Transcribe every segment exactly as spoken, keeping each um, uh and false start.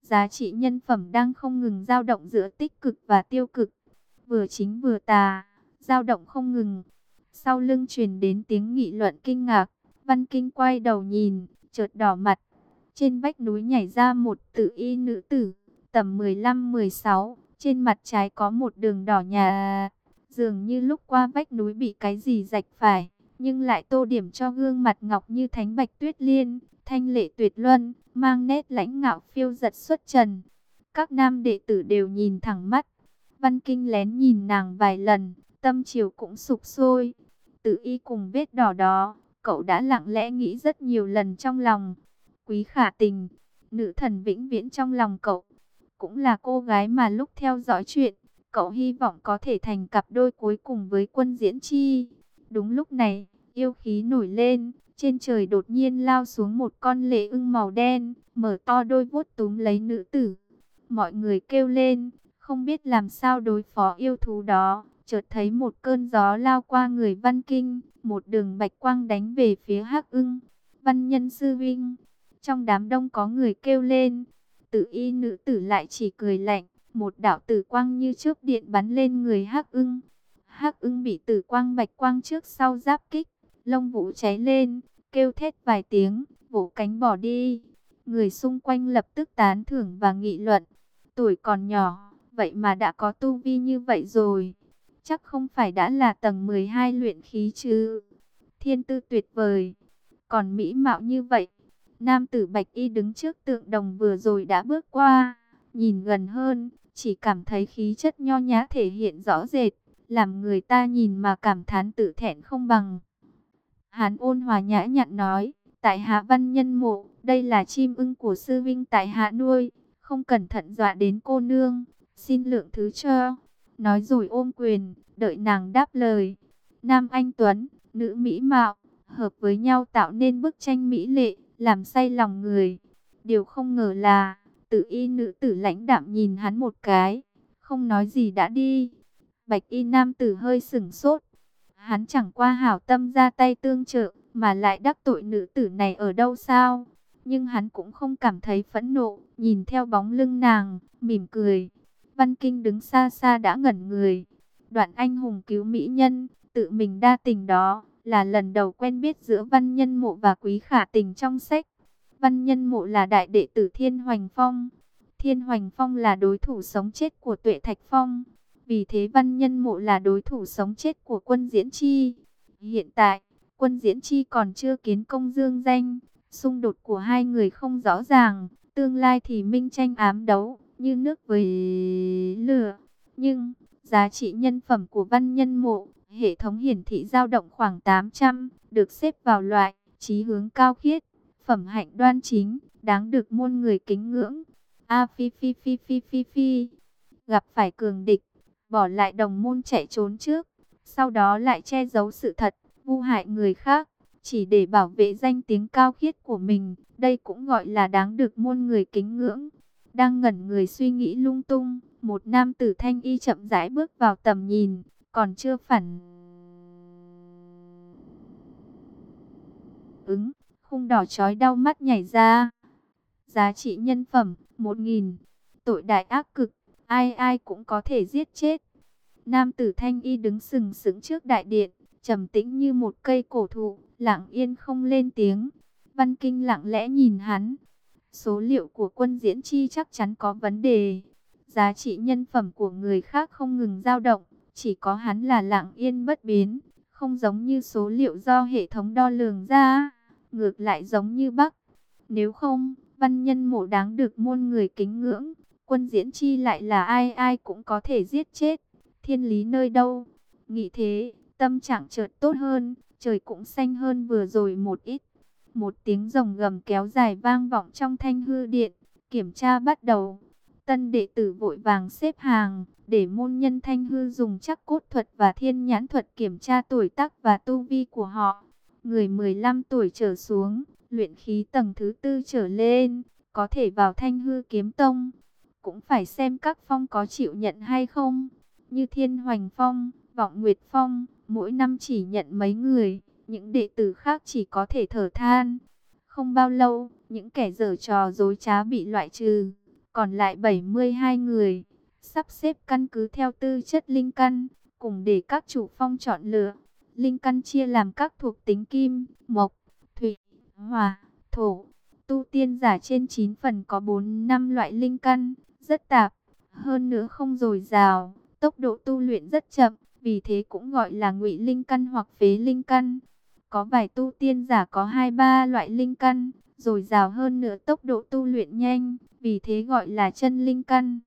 Giá trị nhân phẩm đang không ngừng dao động giữa tích cực và tiêu cực, vừa chính vừa tà, dao động không ngừng. Sau lưng truyền đến tiếng nghị luận kinh ngạc, Văn Kinh quay đầu nhìn, chợt đỏ mặt. Trên vách núi nhảy ra một tự y nữ tử, tầm mười lăm mười sáu, trên mặt trái có một đường đỏ nhà, dường như lúc qua vách núi bị cái gì rạch phải, nhưng lại tô điểm cho gương mặt ngọc như thánh bạch tuyết liên, thanh lệ tuyệt luân, mang nét lãnh ngạo phiêu giật xuất trần. Các nam đệ tử đều nhìn thẳng mắt. Văn Kinh lén nhìn nàng vài lần, tâm chiều cũng sục sôi. Tự y cùng vết đỏ đó, cậu đã lặng lẽ nghĩ rất nhiều lần trong lòng. Quý Khả Tình, nữ thần vĩnh viễn trong lòng cậu, cũng là cô gái mà lúc theo dõi chuyện, cậu hy vọng có thể thành cặp đôi cuối cùng với Quân Diễn Chi. Đúng lúc này, yêu khí nổi lên, trên trời đột nhiên lao xuống một con lệ ưng màu đen, mở to đôi vuốt túm lấy nữ tử. Mọi người kêu lên, không biết làm sao đối phó yêu thú đó. Chợt thấy một cơn gió lao qua người Văn Kinh, một đường bạch quang đánh về phía Hắc Ưng. Văn Nhân sư vinh, trong đám đông có người kêu lên. Tử y nữ tử lại chỉ cười lạnh, một đạo tử quang như chớp điện bắn lên người Hắc Ưng. Hắc Ưng bị tử quang bạch quang trước sau giáp kích, lông vũ cháy lên, kêu thét vài tiếng, vỗ cánh bỏ đi. Người xung quanh lập tức tán thưởng và nghị luận. Tuổi còn nhỏ, vậy mà đã có tu vi như vậy rồi. Chắc không phải đã là tầng mười hai luyện khí chứ. Thiên tư tuyệt vời, còn mỹ mạo như vậy. Nam tử bạch y đứng trước tượng đồng vừa rồi đã bước qua, nhìn gần hơn, chỉ cảm thấy khí chất nho nhã thể hiện rõ rệt, làm người ta nhìn mà cảm thán tự thẹn không bằng. Hán ôn hòa nhã nhặn nói, tại hạ Văn Nhân Mộ, đây là chim ưng của sư vinh tại hạ nuôi, không cẩn thận dọa đến cô nương, xin lượng thứ cho. Nói rồi ôm quyền, đợi nàng đáp lời. Nam anh tuấn, nữ mỹ mạo, hợp với nhau tạo nên bức tranh mỹ lệ, làm say lòng người. Điều không ngờ là, tự y nữ tử lãnh đạm nhìn hắn một cái, không nói gì đã đi. Bạch y nam tử hơi sửng sốt. Hắn chẳng qua hảo tâm ra tay tương trợ, mà lại đắc tội nữ tử này ở đâu sao? Nhưng hắn cũng không cảm thấy phẫn nộ, nhìn theo bóng lưng nàng, mỉm cười. Văn Kinh đứng xa xa đã ngẩn người. Đoạn anh hùng cứu mỹ nhân, tự mình đa tình đó, là lần đầu quen biết giữa Văn Nhân Mộ và Quý Khả Tình trong sách. Văn Nhân Mộ là đại đệ tử Thiên Hoành Phong. Thiên Hoành Phong là đối thủ sống chết của Tuệ Thạch Phong. Vì thế Văn Nhân Mộ là đối thủ sống chết của Quân Diễn Chi. Hiện tại, Quân Diễn Chi còn chưa kiến công dương danh. Xung đột của hai người không rõ ràng. Tương lai thì minh tranh ám đấu, như nước với lửa. Nhưng, giá trị nhân phẩm của Văn Nhân Mộ, hệ thống hiển thị dao động khoảng tám trăm, được xếp vào loại chí hướng cao khiết, phẩm hạnh đoan chính, đáng được muôn người kính ngưỡng. A phi phi phi phi phi phi, gặp phải cường địch, bỏ lại đồng môn chạy trốn trước, sau đó lại che giấu sự thật, vu hại người khác, chỉ để bảo vệ danh tiếng cao khiết của mình, đây cũng gọi là đáng được muôn người kính ngưỡng. Đang ngẩn người suy nghĩ lung tung, một nam tử thanh y chậm rãi bước vào tầm nhìn, còn chưa phản ứng, khung đỏ chói đau mắt nhảy ra. Giá trị nhân phẩm, một nghìn. Tội đại ác cực, ai ai cũng có thể giết chết. Nam tử thanh y đứng sừng sững trước đại điện, trầm tĩnh như một cây cổ thụ, lặng yên không lên tiếng. Văn Kinh lặng lẽ nhìn hắn. Số liệu của Quân Diễn Chi chắc chắn có vấn đề. Giá trị nhân phẩm của người khác không ngừng dao động, chỉ có hắn là lặng yên bất biến, không giống như số liệu do hệ thống đo lường ra, ngược lại giống như Bắc. Nếu không, Văn Nhân Mộ đáng được muôn người kính ngưỡng, Quân Diễn Chi lại là ai ai cũng có thể giết chết. Thiên lý nơi đâu? Nghĩ thế, tâm trạng chợt tốt hơn, trời cũng xanh hơn vừa rồi một ít. Một tiếng rồng gầm kéo dài vang vọng trong Thanh Hư Điện, kiểm tra bắt đầu. Tân đệ tử vội vàng xếp hàng, để môn nhân Thanh Hư dùng trắc cốt thuật và thiên nhãn thuật kiểm tra tuổi tác và tu vi của họ. Người mười lăm tuổi trở xuống, luyện khí tầng thứ tư trở lên, có thể vào Thanh Hư Kiếm Tông. Cũng phải xem các phong có chịu nhận hay không. Như Thiên Hoành Phong, Vọng Nguyệt Phong, mỗi năm chỉ nhận mấy người, những đệ tử khác chỉ có thể thở than. Không bao lâu, những kẻ giở trò dối trá bị loại trừ, còn lại bảy mươi hai người, sắp xếp căn cứ theo tư chất linh căn, cùng để các chủ phong chọn lựa. Linh căn chia làm các thuộc tính kim, mộc, thủy, hỏa, thổ. Tu tiên giả trên chín phần có bốn năm loại linh căn, rất tạp, hơn nữa không dồi dào, tốc độ tu luyện rất chậm, vì thế cũng gọi là ngụy linh căn hoặc phế linh căn. Có vài tu tiên giả có hai ba loại linh căn, dồi dào hơn nữa tốc độ tu luyện nhanh, vì thế gọi là chân linh căn.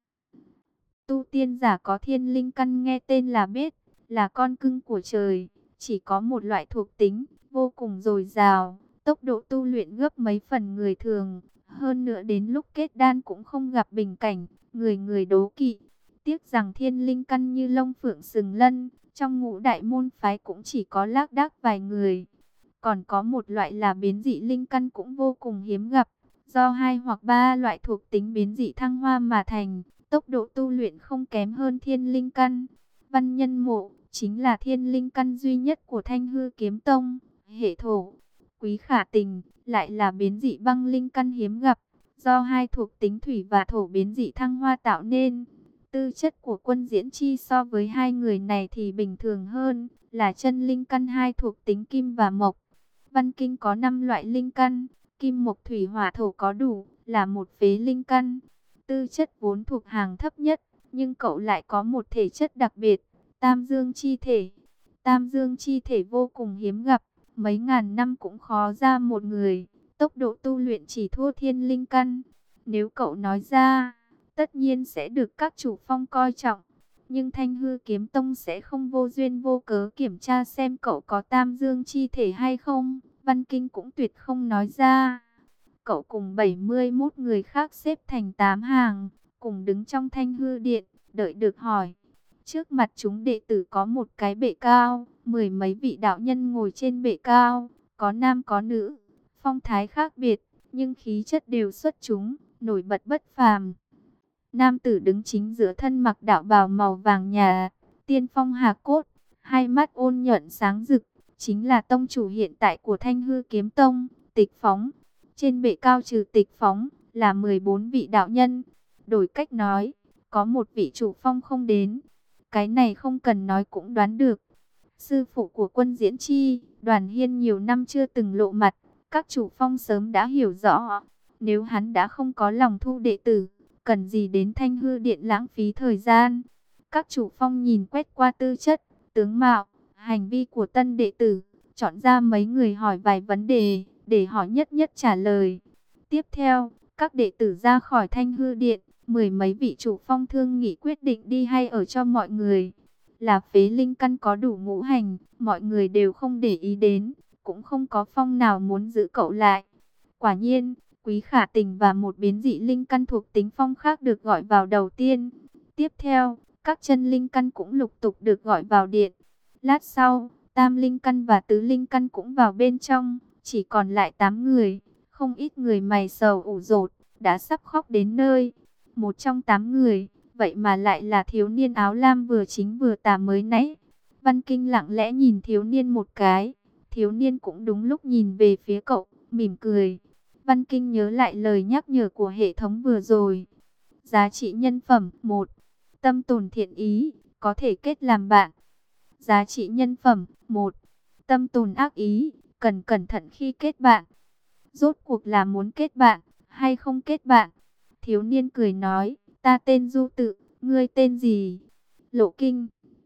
Tu tiên giả có thiên linh căn nghe tên là biết, là con cưng của trời, chỉ có một loại thuộc tính, vô cùng dồi dào, tốc độ tu luyện gấp mấy phần người thường, hơn nữa đến lúc kết đan cũng không gặp bình cảnh, người người đố kỵ. Tiếc rằng thiên linh căn như Long Phượng Sừng Lân, trong ngũ đại môn phái cũng chỉ có lác đác vài người. Còn có một loại là biến dị linh căn cũng vô cùng hiếm gặp, do hai hoặc ba loại thuộc tính biến dị thăng hoa mà thành, tốc độ tu luyện không kém hơn thiên linh căn. Văn Nhân Mộ chính là thiên linh căn duy nhất của Thanh Hư Kiếm Tông, hệ thổ. Quý Khả Tình lại là biến dị băng linh căn hiếm gặp, do hai thuộc tính thủy và thổ biến dị thăng hoa tạo nên. Tư chất của Quân Diễn Chi so với hai người này thì bình thường hơn, là chân linh căn hai thuộc tính kim và mộc. Văn Kinh có năm loại linh căn, kim mộc thủy hỏa thổ có đủ, là một phế linh căn. Tư chất vốn thuộc hàng thấp nhất, nhưng cậu lại có một thể chất đặc biệt, tam dương chi thể. Tam dương chi thể vô cùng hiếm gặp, mấy ngàn năm cũng khó ra một người, tốc độ tu luyện chỉ thua thiên linh căn. Nếu cậu nói ra, tất nhiên sẽ được các chủ phong coi trọng, nhưng Thanh Hư Kiếm Tông sẽ không vô duyên vô cớ kiểm tra xem cậu có tam dương chi thể hay không. Văn Kinh cũng tuyệt không nói ra. Cậu cùng bảy mươi mốt người khác xếp thành tám hàng, cùng đứng trong Thanh Hư Điện, đợi được hỏi. Trước mặt chúng đệ tử có một cái bệ cao, mười mấy vị đạo nhân ngồi trên bệ cao, có nam có nữ, phong thái khác biệt, nhưng khí chất đều xuất chúng, nổi bật bất phàm. Nam tử đứng chính giữa thân mặc đạo bào màu vàng nhà, tiên phong hà cốt, hai mắt ôn nhuận sáng rực, chính là tông chủ hiện tại của Thanh Hư Kiếm Tông, Tịch Phóng. Trên bệ cao trừ Tịch Phóng là mười bốn vị đạo nhân. Đổi cách nói, có một vị chủ phong không đến. Cái này không cần nói cũng đoán được. Sư phụ của Quân Diễn Chi, Đoàn Hiên nhiều năm chưa từng lộ mặt, các chủ phong sớm đã hiểu rõ. Nếu hắn đã không có lòng thu đệ tử, cần gì đến Thanh Hư Điện lãng phí thời gian. Các chủ phong nhìn quét qua tư chất, tướng mạo, hành vi của tân đệ tử, chọn ra mấy người hỏi vài vấn đề, để họ nhất nhất trả lời. Tiếp theo, các đệ tử ra khỏi Thanh Hư Điện, mười mấy vị chủ phong thương nghị quyết định đi hay ở cho mọi người. Là phế linh căn có đủ ngũ hành, mọi người đều không để ý đến, cũng không có phong nào muốn giữ cậu lại. Quả nhiên, Quý Khả Tình và một biến dị linh căn thuộc tính phong khác được gọi vào đầu tiên. Tiếp theo, các chân linh căn cũng lục tục được gọi vào điện. Lát sau, tam linh căn và tứ linh căn cũng vào bên trong, chỉ còn lại tám người. Không ít người mày sầu ủ rột, đã sắp khóc đến nơi. Một trong tám người, vậy mà lại là thiếu niên áo lam vừa chính vừa tà mới nãy. Văn Kinh lặng lẽ nhìn thiếu niên một cái, thiếu niên cũng đúng lúc nhìn về phía cậu, mỉm cười. Văn Kinh nhớ lại lời nhắc nhở của hệ thống vừa rồi. Giá trị nhân phẩm một. Tâm tồn thiện ý, có thể kết làm bạn. Giá trị nhân phẩm một. Tâm tồn ác ý, cần cẩn thận khi kết bạn. Rốt cuộc là muốn kết bạn, hay không kết bạn? Thiếu niên cười nói, ta tên Du Tự, ngươi tên gì? Lộ Kinh.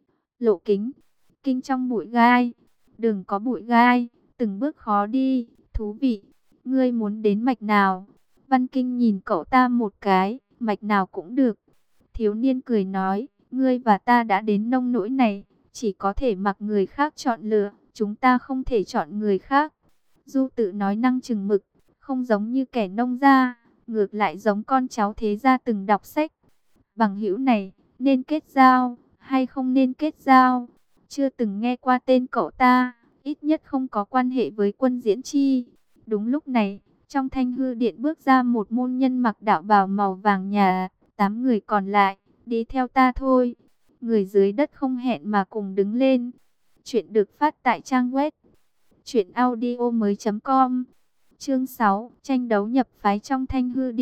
Lộ Kính. Kinh trong bụi gai. Đừng có bụi gai, từng bước khó đi, thú vị. Ngươi muốn đến mạch nào? Văn Kinh nhìn cậu ta một cái, mạch nào cũng được. Thiếu niên cười nói, ngươi và ta đã đến nông nỗi này, chỉ có thể mặc người khác chọn lựa, chúng ta không thể chọn người khác. Du Tự nói năng chừng mực, không giống như kẻ nông gia, ngược lại giống con cháu thế gia từng đọc sách. Bằng hữu này, nên kết giao, hay không nên kết giao? Chưa từng nghe qua tên cậu ta, ít nhất không có quan hệ với Quân Diễn Chi. Đúng lúc này, trong Thanh Hư Điện bước ra một môn nhân mặc đạo bào màu vàng nhà, tám người còn lại, đi theo ta thôi. Người dưới đất không hẹn mà cùng đứng lên. Chuyện được phát tại trang web truyện audio mới chấm com. Chương sáu, tranh đấu nhập phái trong Thanh Hư Điện.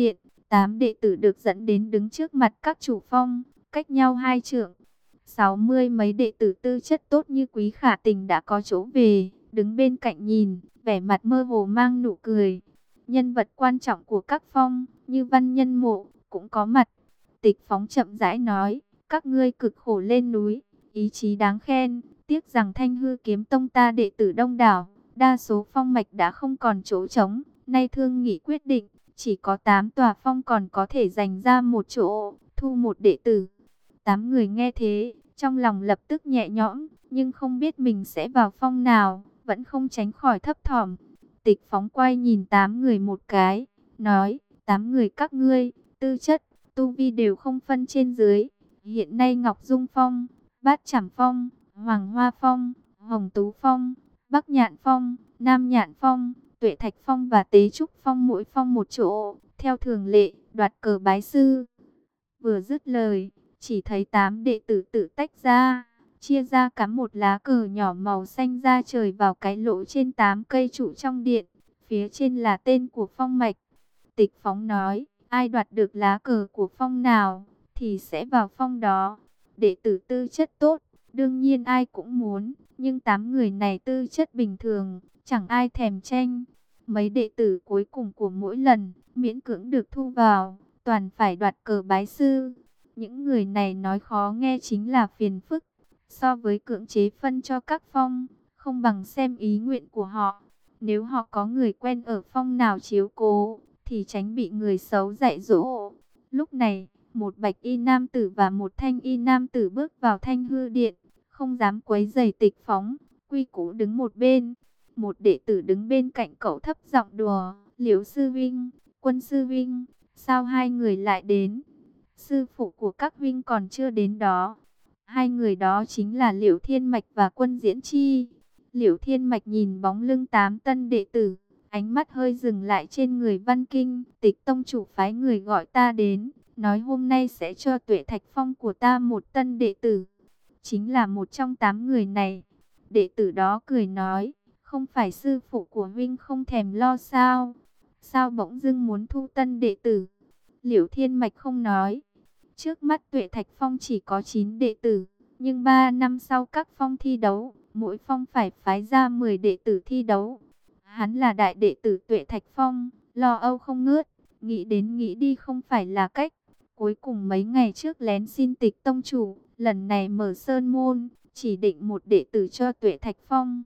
Tám đệ tử được dẫn đến đứng trước mặt các chủ phong, cách nhau hai trượng. Sáu mươi mấy đệ tử tư chất tốt như Quý Khả Tình đã có chỗ về, đứng bên cạnh nhìn, vẻ mặt mơ hồ mang nụ cười. Nhân vật quan trọng của các phong, như Văn Nhân Mộ, cũng có mặt. Tịch Phóng chậm rãi nói, các ngươi cực khổ lên núi, ý chí đáng khen, tiếc rằng Thanh Hư Kiếm Tông ta đệ tử đông đảo, đa số phong mạch đã không còn chỗ trống, nay thương nghị quyết định, chỉ có tám tòa phong còn có thể dành ra một chỗ, thu một đệ tử. Tám người nghe thế, trong lòng lập tức nhẹ nhõm, nhưng không biết mình sẽ vào phong nào, vẫn không tránh khỏi thấp thỏm. Tịch Phóng quay nhìn tám người một cái, nói, tám người các ngươi, tư chất, tu vi đều không phân trên dưới. Hiện nay Ngọc Dung Phong, Bát Trảm Phong, Hoàng Hoa Phong, Hồng Tú Phong, Bắc Nhạn Phong, Nam Nhạn Phong, Tuệ Thạch Phong và Tế Trúc Phong mỗi phong một chỗ, theo thường lệ, đoạt cờ bái sư. Vừa dứt lời, chỉ thấy tám đệ tử tự tách ra, chia ra cắm một lá cờ nhỏ màu xanh ra trời vào cái lỗ trên tám cây trụ trong điện, phía trên là tên của phong mạch. Tịch Phóng nói, ai đoạt được lá cờ của phong nào, thì sẽ vào phong đó. Đệ tử tư chất tốt, đương nhiên ai cũng muốn, nhưng tám người này tư chất bình thường, chẳng ai thèm tranh. Mấy đệ tử cuối cùng của mỗi lần, miễn cưỡng được thu vào, toàn phải đoạt cờ bái sư. Những người này nói khó nghe chính là phiền phức. So với cưỡng chế phân cho các phong, không bằng xem ý nguyện của họ. Nếu họ có người quen ở phong nào chiếu cố, thì tránh bị người xấu dạy dỗ. Lúc này, một bạch y nam tử và một thanh y nam tử bước vào Thanh Hư Điện, không dám quấy rầy Tịch Phóng, quy củ đứng một bên. Một đệ tử đứng bên cạnh cậu thấp giọng đùa, Liễu sư vinh, Quân sư vinh, sao hai người lại đến? Sư phụ của các vinh còn chưa đến đó. Hai người đó chính là Liễu Thiên Mạch và Quân Diễn Chi. Liễu Thiên Mạch nhìn bóng lưng tám tân đệ tử, ánh mắt hơi dừng lại trên người Văn Kinh. Tịch tông chủ phái người gọi ta đến, nói hôm nay sẽ cho Tuệ Thạch Phong của ta một tân đệ tử. Chính là một trong tám người này. Đệ tử đó cười nói, không phải sư phụ của Vinh không thèm lo sao? Sao bỗng dưng muốn thu tân đệ tử? Liễu Thiên Mạch không nói. Trước mắt Tuệ Thạch Phong chỉ có chín đệ tử, nhưng ba năm sau các phong thi đấu, mỗi phong phải phái ra mười đệ tử thi đấu. Hắn là đại đệ tử Tuệ Thạch Phong, lo âu không ngớt, nghĩ đến nghĩ đi không phải là cách. Cuối cùng mấy ngày trước lén xin Tịch tông chủ, lần này mở sơn môn, chỉ định một đệ tử cho Tuệ Thạch Phong.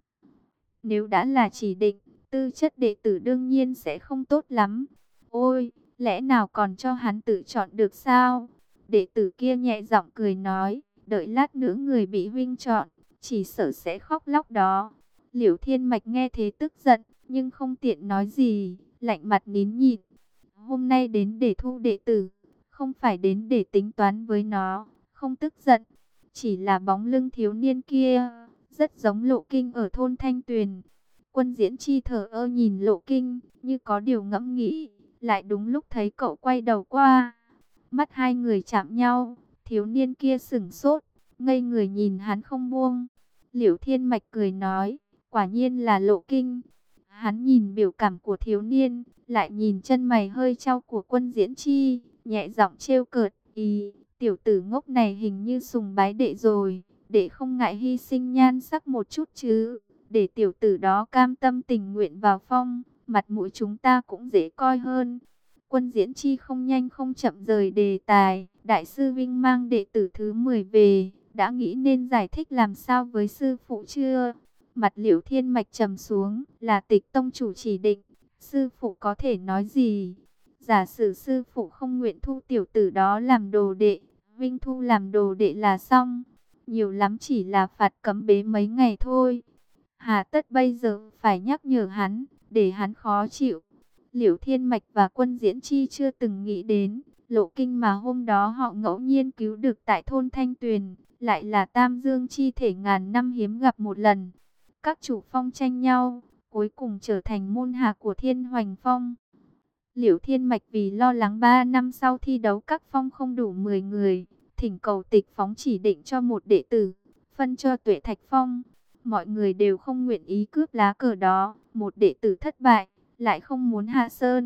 Nếu đã là chỉ định, tư chất đệ tử đương nhiên sẽ không tốt lắm. Ôi, lẽ nào còn cho hắn tự chọn được sao? Đệ tử kia nhẹ giọng cười nói, đợi lát nữa người bị huynh chọn, chỉ sợ sẽ khóc lóc đó. Liễu Thiên Mạch nghe thế tức giận, nhưng không tiện nói gì, lạnh mặt nín nhịn. Hôm nay đến để thu đệ tử, không phải đến để tính toán với nó, không tức giận. Chỉ là bóng lưng thiếu niên kia, rất giống Lộ Kinh ở thôn Thanh Tuyền. Quân Diễn Chi thở ơ nhìn Lộ Kinh, như có điều ngẫm nghĩ, lại đúng lúc thấy cậu quay đầu qua. Mắt hai người chạm nhau, thiếu niên kia sửng sốt, ngây người nhìn hắn không buông. Liễu Thiên Mạch cười nói, quả nhiên là Lộ Kinh. Hắn nhìn biểu cảm của thiếu niên, lại nhìn chân mày hơi chau của Quân Diễn Chi, nhẹ giọng trêu cợt, ý, tiểu tử ngốc này hình như sùng bái đệ rồi, đệ không ngại hy sinh nhan sắc một chút chứ, để tiểu tử đó cam tâm tình nguyện vào phong, mặt mũi chúng ta cũng dễ coi hơn. Quân Diễn Chi không nhanh không chậm rời đề tài, đại sư Vinh mang đệ tử thứ mười về, đã nghĩ nên giải thích làm sao với sư phụ chưa? Mặt Liễu Thiên Mạch trầm xuống, là Tịch tông chủ chỉ định, sư phụ có thể nói gì? Giả sử sư phụ không nguyện thu tiểu tử đó làm đồ đệ, Vinh thu làm đồ đệ là xong, nhiều lắm chỉ là phạt cấm bế mấy ngày thôi. Hà tất bây giờ phải nhắc nhở hắn, để hắn khó chịu. Liễu Thiên Mạch và Quân Diễn Chi chưa từng nghĩ đến, Lộ Kinh mà hôm đó họ ngẫu nhiên cứu được tại thôn Thanh Tuyền, lại là Tam Dương chi thể ngàn năm hiếm gặp một lần. Các chủ phong tranh nhau, cuối cùng trở thành môn hạ của Thiên Hoành Phong. Liễu Thiên Mạch vì lo lắng ba năm sau thi đấu các phong không đủ mười người, thỉnh cầu Tịch Phóng chỉ định cho một đệ tử, phân cho Tuệ Thạch Phong. Mọi người đều không nguyện ý cướp lá cờ đó, một đệ tử thất bại, lại không muốn hạ sơn,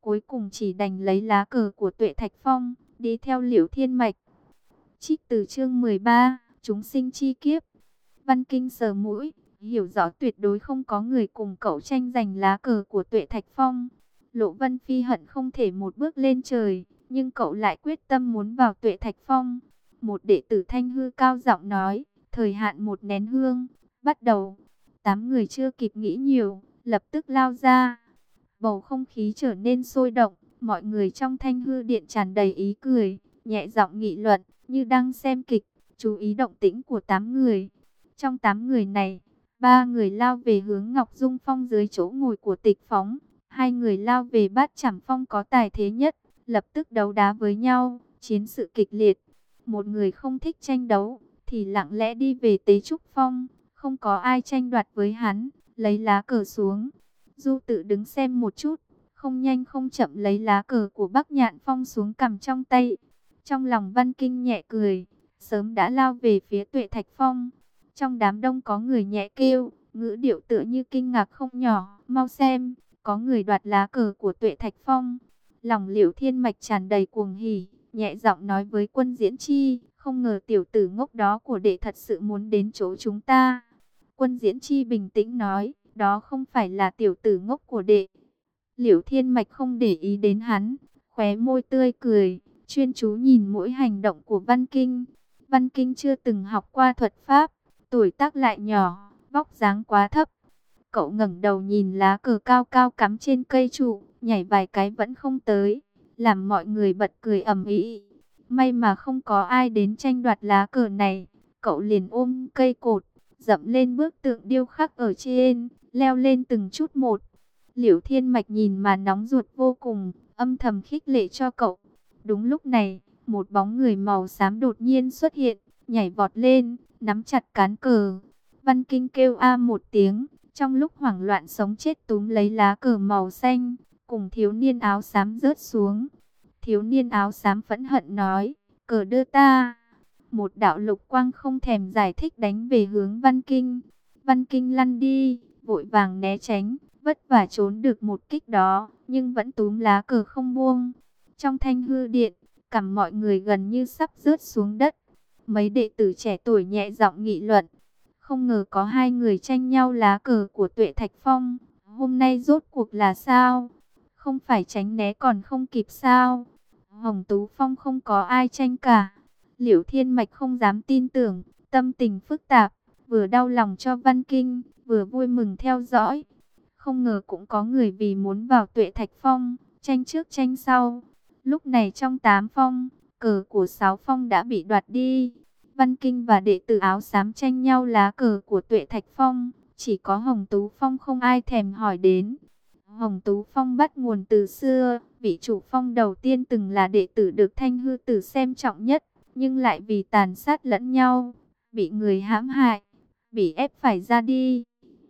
cuối cùng chỉ đành lấy lá cờ của Tuệ Thạch Phong, đi theo Liễu Thiên Mạch. Trích từ chương mười ba, chúng sinh chi kiếp. Văn Kinh sờ mũi, hiểu rõ tuyệt đối không có người cùng cậu tranh giành lá cờ của Tuệ Thạch Phong. Lộ Vân Phi hận không thể một bước lên trời, nhưng cậu lại quyết tâm muốn vào Tuệ Thạch Phong. Một đệ tử Thanh Hư cao giọng nói, thời hạn một nén hương, bắt đầu. Tám người chưa kịp nghĩ nhiều, lập tức lao ra. Bầu không khí trở nên sôi động, mọi người trong Thanh Hư điện tràn đầy ý cười, nhẹ giọng nghị luận, như đang xem kịch, chú ý động tĩnh của tám người. Trong tám người này, ba người lao về hướng Ngọc Dung Phong dưới chỗ ngồi của Tịch Phóng, hai người lao về Bát Trảm Phong có tài thế nhất, lập tức đấu đá với nhau, chiến sự kịch liệt. Một người không thích tranh đấu, thì lặng lẽ đi về Tế Trúc Phong, không có ai tranh đoạt với hắn, lấy lá cờ xuống. Du Tự đứng xem một chút, không nhanh không chậm lấy lá cờ của Bắc Nhạn Phong xuống cầm trong tay. Trong lòng Văn Kinh nhẹ cười, sớm đã lao về phía Tuệ Thạch Phong. Trong đám đông có người nhẹ kêu, ngữ điệu tựa như kinh ngạc không nhỏ, mau xem, có người đoạt lá cờ của Tuệ Thạch Phong. Lòng Liễu Thiên Mạch tràn đầy cuồng hỉ, nhẹ giọng nói với Quân Diễn Chi, không ngờ tiểu tử ngốc đó của đệ thật sự muốn đến chỗ chúng ta. Quân Diễn Chi bình tĩnh nói, đó không phải là tiểu tử ngốc của đệ. Liễu Thiên Mạch không để ý đến hắn, khóe môi tươi cười, chuyên chú nhìn mỗi hành động của Văn Kinh. Văn Kinh chưa từng học qua thuật pháp, tuổi tác lại nhỏ, vóc dáng quá thấp. Cậu ngẩng đầu nhìn lá cờ cao cao cắm trên cây trụ, nhảy vài cái vẫn không tới, làm mọi người bật cười ầm ĩ. May mà không có ai đến tranh đoạt lá cờ này, cậu liền ôm cây cột, dậm lên bức tượng điêu khắc ở trên, leo lên từng chút một. Liễu Thiên Mạch nhìn mà nóng ruột vô cùng, âm thầm khích lệ cho cậu. Đúng lúc này, một bóng người màu xám đột nhiên xuất hiện, nhảy vọt lên, nắm chặt cán cờ. Văn Kinh kêu a một tiếng, trong lúc hoảng loạn sống chết túm lấy lá cờ màu xanh, cùng thiếu niên áo xám rớt xuống. Thiếu niên áo xám phẫn hận nói, cờ đưa ta. Một đạo lục quang không thèm giải thích đánh về hướng Văn Kinh. Văn Kinh lăn đi, vội vàng né tránh, vất vả trốn được một kích đó, nhưng vẫn túm lá cờ không buông. Trong Thanh Hư điện, cằm mọi người gần như sắp rớt xuống đất. Mấy đệ tử trẻ tuổi nhẹ giọng nghị luận. Không ngờ có hai người tranh nhau lá cờ của Tuệ Thạch Phong. Hôm nay rốt cuộc là sao? Không phải tránh né còn không kịp sao? Hồng Tú Phong không có ai tranh cả. Liễu Thiên Mạch không dám tin tưởng, tâm tình phức tạp, vừa đau lòng cho Văn Kinh, vừa vui mừng theo dõi. Không ngờ cũng có người vì muốn vào Tuệ Thạch Phong, tranh trước tranh sau. Lúc này trong tám phong, cờ của sáu phong đã bị đoạt đi. Văn Kinh và đệ tử áo xám tranh nhau lá cờ của Tuệ Thạch Phong, chỉ có Hồng Tú Phong không ai thèm hỏi đến. Hồng Tú Phong bắt nguồn từ xưa, vị chủ phong đầu tiên từng là đệ tử được Thanh Hư Tử xem trọng nhất, nhưng lại vì tàn sát lẫn nhau, bị người hãm hại, bị ép phải ra đi.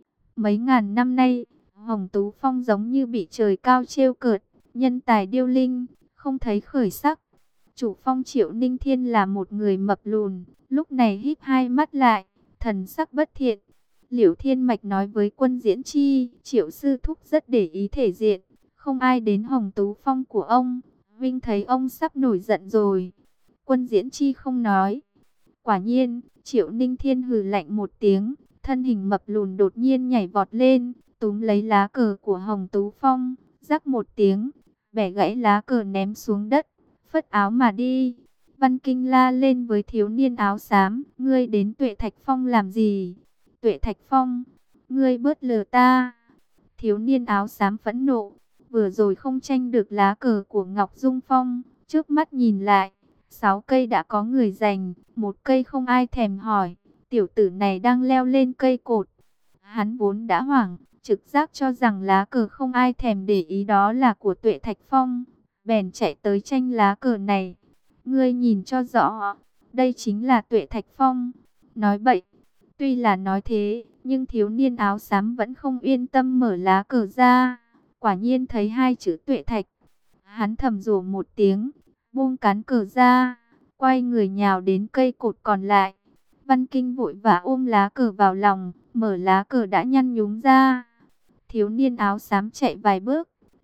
Mấy ngàn năm nay, Hồng Tú Phong giống như bị trời cao trêu cợt, nhân tài điêu linh, không thấy khởi sắc. Chủ phong Triệu Ninh Thiên là một người mập lùn, lúc này híp hai mắt lại, thần sắc bất thiện. Liễu Thiên Mạch nói với Quân Diễn Chi, Triệu sư thúc rất để ý thể diện, không ai đến Hồng Tú Phong của ông, Vinh thấy ông sắp nổi giận rồi. Quân Diễn Chi không nói. Quả nhiên, Triệu Ninh Thiên hừ lạnh một tiếng, thân hình mập lùn đột nhiên nhảy vọt lên, túm lấy lá cờ của Hồng Tú Phong, rắc một tiếng, bẻ gãy lá cờ ném xuống đất, phất áo mà đi. Văn Kinh la lên với thiếu niên áo xám, ngươi đến Tuệ Thạch Phong làm gì? Tuệ Thạch Phong, ngươi bớt lừa ta. Thiếu niên áo xám phẫn nộ, vừa rồi không tranh được lá cờ của Ngọc Dung Phong, trước mắt nhìn lại, sáu cây đã có người giành, một cây không ai thèm hỏi, tiểu tử này đang leo lên cây cột. Hắn vốn đã hoảng, trực giác cho rằng lá cờ không ai thèm để ý đó là của Tuệ Thạch Phong, bèn chạy tới tranh lá cờ này. Ngươi nhìn cho rõ, đây chính là Tuệ Thạch Phong. Nói bậy. Tuy là nói thế, nhưng thiếu niên áo xám vẫn không yên tâm mở lá cờ ra. Quả nhiên thấy hai chữ Tuệ Thạch. Hắn thầm rủa một tiếng, buông cán cờ ra, quay người nhào đến cây cột còn lại. Văn Kinh vội vã ôm lá cờ vào lòng, mở lá cờ đã nhăn nhúm ra. Thiếu niên áo xám chạy vài bước,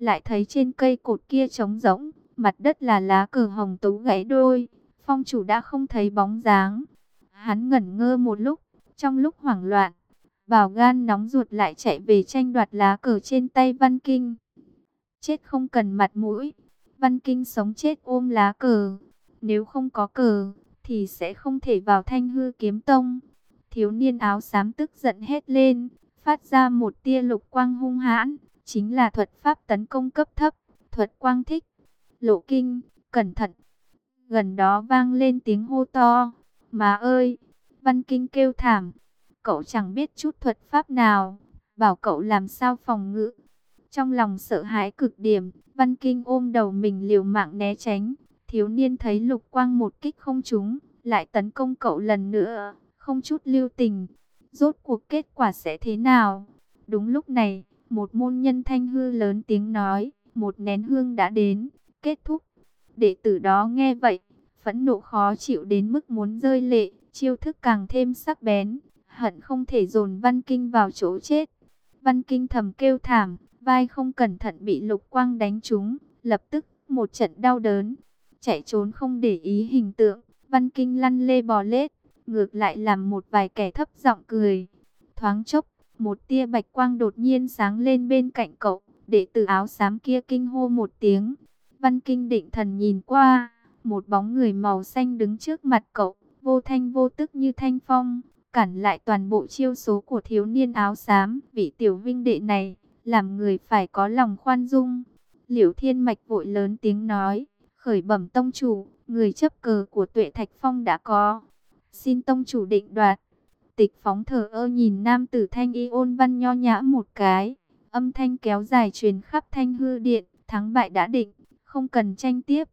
lại thấy trên cây cột kia trống rỗng, mặt đất là lá cờ hồng tú gãy đôi, phong chủ đã không thấy bóng dáng. Hắn ngẩn ngơ một lúc, trong lúc hoảng loạn, Bảo gan nóng ruột lại chạy về tranh đoạt lá cờ trên tay Văn Kinh. Chết không cần mặt mũi, Văn Kinh sống chết ôm lá cờ. Nếu không có cờ, thì sẽ không thể vào Thanh Hư Kiếm Tông. Thiếu niên áo xám tức giận hét lên, phát ra một tia lục quang hung hãn, chính là thuật pháp tấn công cấp thấp, thuật quang thích. Lộ Kinh, cẩn thận. Gần đó vang lên tiếng hô to, má ơi, Văn Kinh kêu thảm. Cậu chẳng biết chút thuật pháp nào, bảo cậu làm sao phòng ngự. Trong lòng sợ hãi cực điểm, Văn Kinh ôm đầu mình liều mạng né tránh. Thiếu niên thấy lục quang một kích không trúng, lại tấn công cậu lần nữa, không chút lưu tình. Rốt cuộc kết quả sẽ thế nào? Đúng lúc này, một môn nhân Thanh Hư lớn tiếng nói, một nén hương đã đến, kết thúc. Đệ tử đó nghe vậy, phẫn nộ khó chịu đến mức muốn rơi lệ, chiêu thức càng thêm sắc bén, hận không thể dồn Văn Kinh vào chỗ chết. Văn Kinh thầm kêu thảm, vai không cẩn thận bị lục quang đánh trúng, lập tức một trận đau đớn. Chạy trốn không để ý hình tượng, Văn Kinh lăn lê bò lết, ngược lại làm một vài kẻ thấp giọng cười. Thoáng chốc, một tia bạch quang đột nhiên sáng lên bên cạnh cậu, đệ tử áo xám kia kinh hô một tiếng. Văn Kinh định thần nhìn qua, một bóng người màu xanh đứng trước mặt cậu, vô thanh vô tức như thanh phong, cản lại toàn bộ chiêu số của thiếu niên áo xám. Vị tiểu vinh đệ này, làm người phải có lòng khoan dung. Liễu Thiên Mạch vội lớn tiếng nói, khởi bẩm tông chủ, người chấp cờ của Tuệ Thạch Phong đã có, xin tông chủ định đoạt. Tịch Phóng thờ ơ nhìn nam tử thanh y ôn văn nho nhã một cái, âm thanh kéo dài truyền khắp Thanh Hư Điện, thắng bại đã định, không cần tranh tiếp.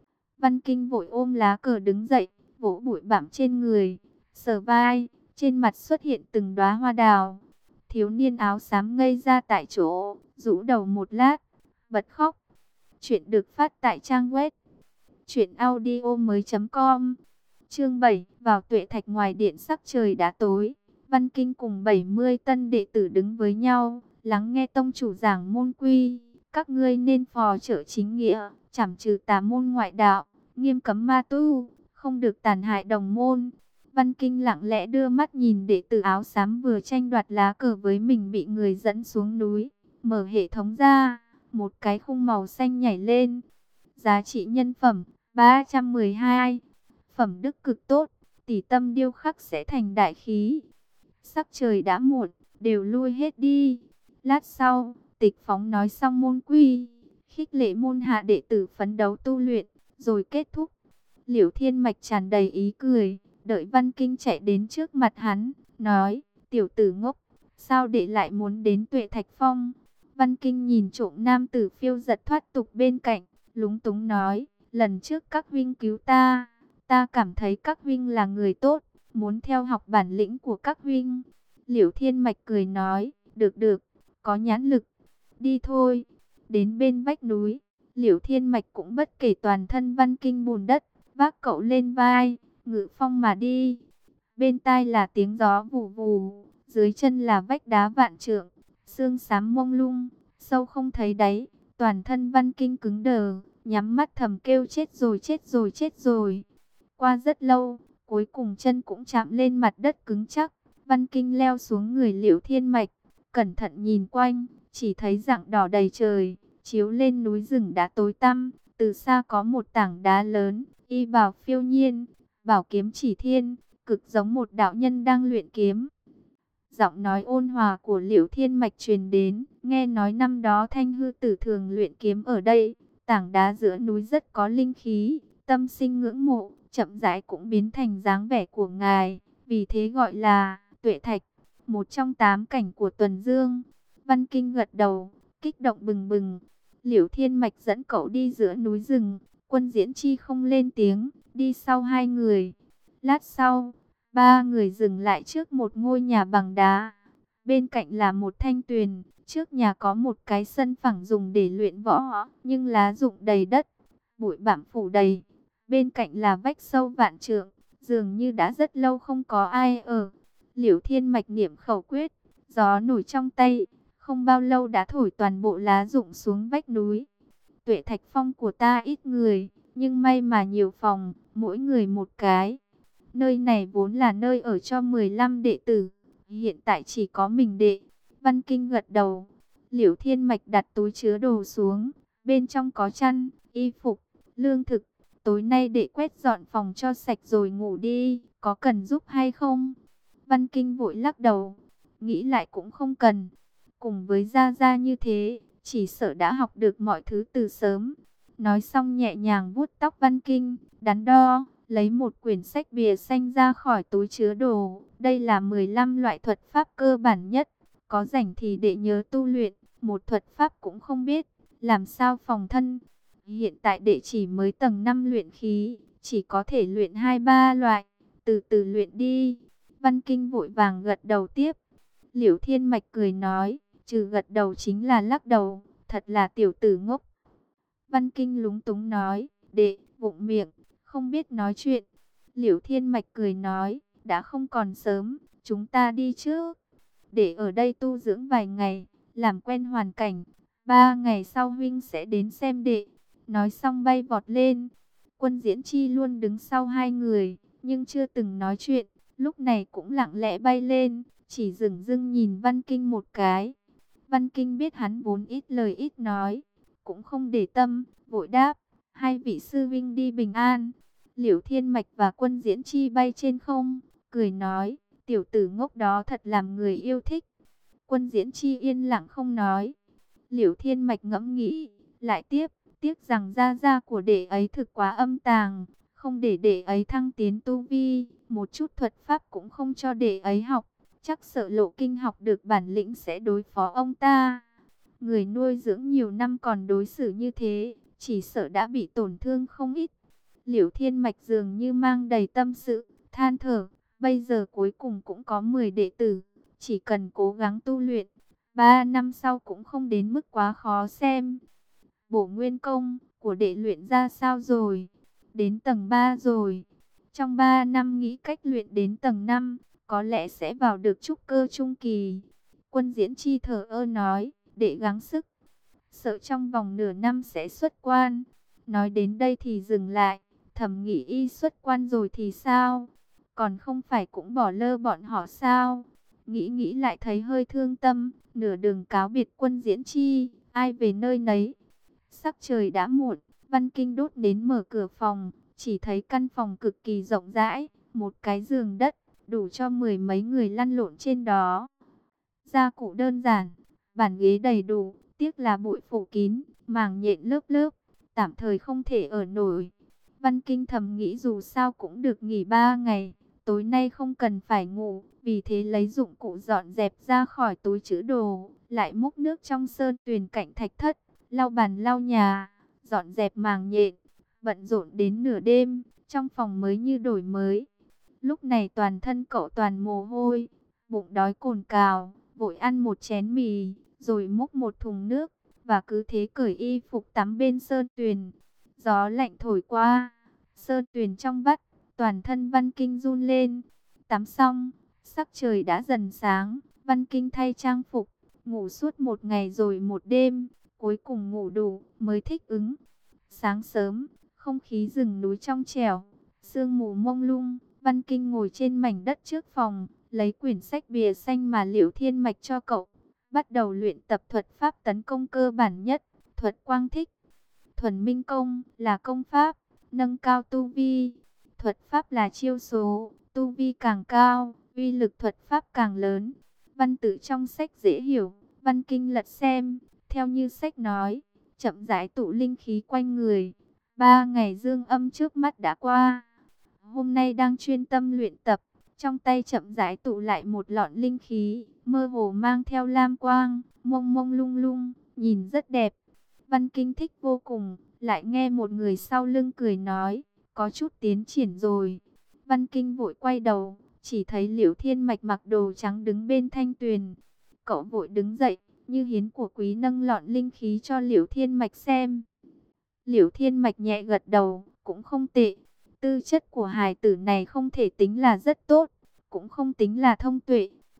Văn Kinh vội ôm lá cờ đứng dậy, vỗ bụi bặm trên người, sờ vai, trên mặt xuất hiện từng đóa hoa đào. Thiếu niên áo xám ngây ra tại chỗ, rũ đầu một lát, bật khóc. Chuyện được phát tại trang web truyện audio mới chấm com. Chương bảy, vào Tuệ Thạch ngoài điện sắc trời đã tối. Văn Kinh cùng bảy mươi tân đệ tử đứng với nhau, lắng nghe tông chủ giảng môn quy. Các ngươi nên phò trợ chính nghĩa, trảm trừ tà môn ngoại đạo, nghiêm cấm ma tu, không được tàn hại đồng môn. Văn Kinh lặng lẽ đưa mắt nhìn đệ tử áo xám vừa tranh đoạt lá cờ với mình bị người dẫn xuống núi. Mở hệ thống ra, một cái khung màu xanh nhảy lên. Giá trị nhân phẩm ba trăm mười hai. Phẩm đức cực tốt, tỷ tâm điêu khắc sẽ thành đại khí. Sắc trời đã muộn, đều lui hết đi. Lát sau, Tịch Phóng nói xong môn quy, khích lệ môn hạ đệ tử phấn đấu tu luyện, rồi kết thúc. Liễu Thiên Mạch tràn đầy ý cười, đợi Văn Kinh chạy đến trước mặt hắn, nói, tiểu tử ngốc, sao đệ lại muốn đến Tuệ Thạch Phong? Văn Kinh nhìn trộm nam tử phiêu giật thoát tục bên cạnh, lúng túng nói, lần trước các huynh cứu ta, ta cảm thấy các huynh là người tốt, muốn theo học bản lĩnh của các huynh. Liễu Thiên Mạch cười nói, được được, có nhãn lực, đi thôi. Đến bên vách núi, Liễu Thiên Mạch cũng bất kể toàn thân Văn Kinh bùn đất, vác cậu lên vai, ngự phong mà đi. Bên tai là tiếng gió vù vù, dưới chân là vách đá vạn trượng, sương xám mông lung, sâu không thấy đáy. Toàn thân Văn Kinh cứng đờ, nhắm mắt thầm kêu chết rồi chết rồi chết rồi. Qua rất lâu, cuối cùng chân cũng chạm lên mặt đất cứng chắc. Văn Kinh leo xuống người Liễu Thiên Mạch, cẩn thận nhìn quanh, chỉ thấy rạng đỏ đầy trời, chiếu lên núi rừng đã tối tăm. Từ xa có một tảng đá lớn, y bào phiêu nhiên, bảo kiếm chỉ thiên, cực giống một đạo nhân đang luyện kiếm. Giọng nói ôn hòa của Liễu Thiên Mạch truyền đến, nghe nói năm đó Thanh Hư Tử thường luyện kiếm ở đây, tảng đá giữa núi rất có linh khí, tâm sinh ngưỡng mộ, chậm rãi cũng biến thành dáng vẻ của ngài, vì thế gọi là Tuệ Thạch, một trong tám cảnh của Tuần Dương. Văn Kinh gật đầu, kích động bừng bừng. Liễu Thiên Mạch dẫn cậu đi giữa núi rừng, Quân Diễn Chi không lên tiếng, đi sau hai người. Lát sau, ba người dừng lại trước một ngôi nhà bằng đá. Bên cạnh là một thanh tuyền, trước nhà có một cái sân phẳng dùng để luyện võ, nhưng lá rụng đầy đất, bụi bặm phủ đầy. Bên cạnh là vách sâu vạn trượng, dường như đã rất lâu không có ai ở. Liễu Thiên Mạch niệm khẩu quyết, gió nổi trong tay, không bao lâu đã thổi toàn bộ lá rụng xuống vách núi. Tuệ Thạch Phong của ta ít người, nhưng may mà nhiều phòng, mỗi người một cái. Nơi này vốn là nơi ở cho mười lăm đệ tử, hiện tại chỉ có mình đệ. Văn Kinh gật đầu. Liễu Thiên Mạch đặt túi chứa đồ xuống, bên trong có chăn, y phục, lương thực. Tối nay đệ quét dọn phòng cho sạch rồi ngủ đi, có cần giúp hay không? Văn Kinh vội lắc đầu, nghĩ lại cũng không cần. Cùng với Gia Gia như thế, chỉ sợ đã học được mọi thứ từ sớm. Nói xong nhẹ nhàng vuốt tóc Văn Kinh, đắn đo, lấy một quyển sách bìa xanh ra khỏi túi chứa đồ. Đây là mười lăm loại thuật pháp cơ bản nhất, có rảnh thì đệ nhớ tu luyện, một thuật pháp cũng không biết, làm sao phòng thân. Hiện tại đệ chỉ mới tầng năm luyện khí, chỉ có thể luyện hai ba loại, từ từ luyện đi. Văn Kinh vội vàng gật đầu tiếp. Liễu Thiên Mạch cười nói, trừ gật đầu chính là lắc đầu, thật là tiểu tử ngốc. Văn Kinh lúng túng nói, đệ, vụng miệng, không biết nói chuyện. Liễu Thiên Mạch cười nói, đã không còn sớm, chúng ta đi trước. Để ở đây tu dưỡng vài ngày, làm quen hoàn cảnh. Ba ngày sau huynh sẽ đến xem đệ. Nói xong bay vọt lên. Quân Diễn Chi luôn đứng sau hai người, nhưng chưa từng nói chuyện. Lúc này cũng lặng lẽ bay lên, chỉ dửng dưng nhìn Văn Kinh một cái. Văn Kinh biết hắn vốn ít lời ít nói, cũng không để tâm, vội đáp, hai vị sư vinh đi bình an. Liễu Thiên Mạch và Quân Diễn Chi bay trên không, cười nói, tiểu tử ngốc đó thật làm người yêu thích. Quân Diễn Chi yên lặng không nói. Liễu Thiên Mạch ngẫm nghĩ, lại tiếp, tiếc rằng gia gia của đệ ấy thực quá âm tàng, không để đệ ấy thăng tiến tu vi, một chút thuật pháp cũng không cho đệ ấy học, chắc sợ Lộ Kinh học được bản lĩnh sẽ đối phó ông ta. Người nuôi dưỡng nhiều năm còn đối xử như thế, chỉ sợ đã bị tổn thương không ít. Liễu Thiên Mạch dường như mang đầy tâm sự, than thở, bây giờ cuối cùng cũng có mười đệ tử, chỉ cần cố gắng tu luyện, ba năm sau cũng không đến mức quá khó xem. Bổ nguyên công của đệ luyện ra sao rồi? Đến tầng ba rồi. Trong ba năm nghĩ cách luyện đến tầng năm, có lẽ sẽ vào được trúc cơ trung kỳ. Quân Diễn Chi thở ơ nói, đệ gắng sức, sợ trong vòng nửa năm sẽ xuất quan. Nói đến đây thì dừng lại, thầm nghĩ y xuất quan rồi thì sao? Còn không phải cũng bỏ lơ bọn họ sao? Nghĩ nghĩ lại thấy hơi thương tâm, nửa đường cáo biệt Quân Diễn Chi, ai về nơi nấy. Sắc trời đã muộn, Văn Kinh đốt đến mở cửa phòng, chỉ thấy căn phòng cực kỳ rộng rãi, một cái giường đất, đủ cho mười mấy người lăn lộn trên đó. Gia cụ đơn giản, bàn ghế đầy đủ, tiếc là bụi phủ kín, màng nhện lớp lớp, tạm thời không thể ở nổi. Văn Kinh thầm nghĩ dù sao cũng được nghỉ ba ngày, tối nay không cần phải ngủ, vì thế lấy dụng cụ dọn dẹp ra khỏi túi trữ đồ, lại múc nước trong sơn tuyền cạnh thạch thất, lau bàn lau nhà, dọn dẹp màng nhện, bận rộn đến nửa đêm, trong phòng mới như đổi mới. Lúc này toàn thân cậu toàn mồ hôi, bụng đói cồn cào, vội ăn một chén mì, rồi múc một thùng nước, và cứ thế cởi y phục tắm bên sơn tuyền. Gió lạnh thổi qua, sơn tuyền trong vắt, toàn thân Văn Kinh run lên. Tắm xong, sắc trời đã dần sáng, Văn Kinh thay trang phục, ngủ suốt một ngày rồi một đêm, cuối cùng ngủ đủ mới thích ứng. Sáng sớm, không khí rừng núi trong trẻo, sương mù mông lung, Văn Kinh ngồi trên mảnh đất trước phòng, lấy quyển sách bìa xanh mà Liễu Thiên Mạch cho cậu, bắt đầu luyện tập thuật pháp tấn công cơ bản nhất, thuật quang thích. Thuần minh công là công pháp, nâng cao tu vi. Thuật pháp là chiêu số, tu vi càng cao, uy lực thuật pháp càng lớn. Văn tự trong sách dễ hiểu, Văn Kinh lật xem, theo như sách nói, chậm rãi tụ linh khí quanh người. Ba ngày dương âm trước mắt đã qua. Hôm nay đang chuyên tâm luyện tập, trong tay chậm rãi tụ lại một lọn linh khí, mơ hồ mang theo lam quang, mông mông lung lung, nhìn rất đẹp. Văn Kinh thích vô cùng, lại nghe một người sau lưng cười nói, có chút tiến triển rồi. Văn Kinh vội quay đầu, chỉ thấy Liễu Thiên Mạch mặc đồ trắng đứng bên thanh tuyền. Cậu vội đứng dậy, như hiến của quý nâng lọn linh khí cho Liễu Thiên Mạch xem. Liễu Thiên Mạch nhẹ gật đầu, cũng không tệ. Tư chất của hài tử này không thể tính là rất tốt, cũng không tính là thông tuệ.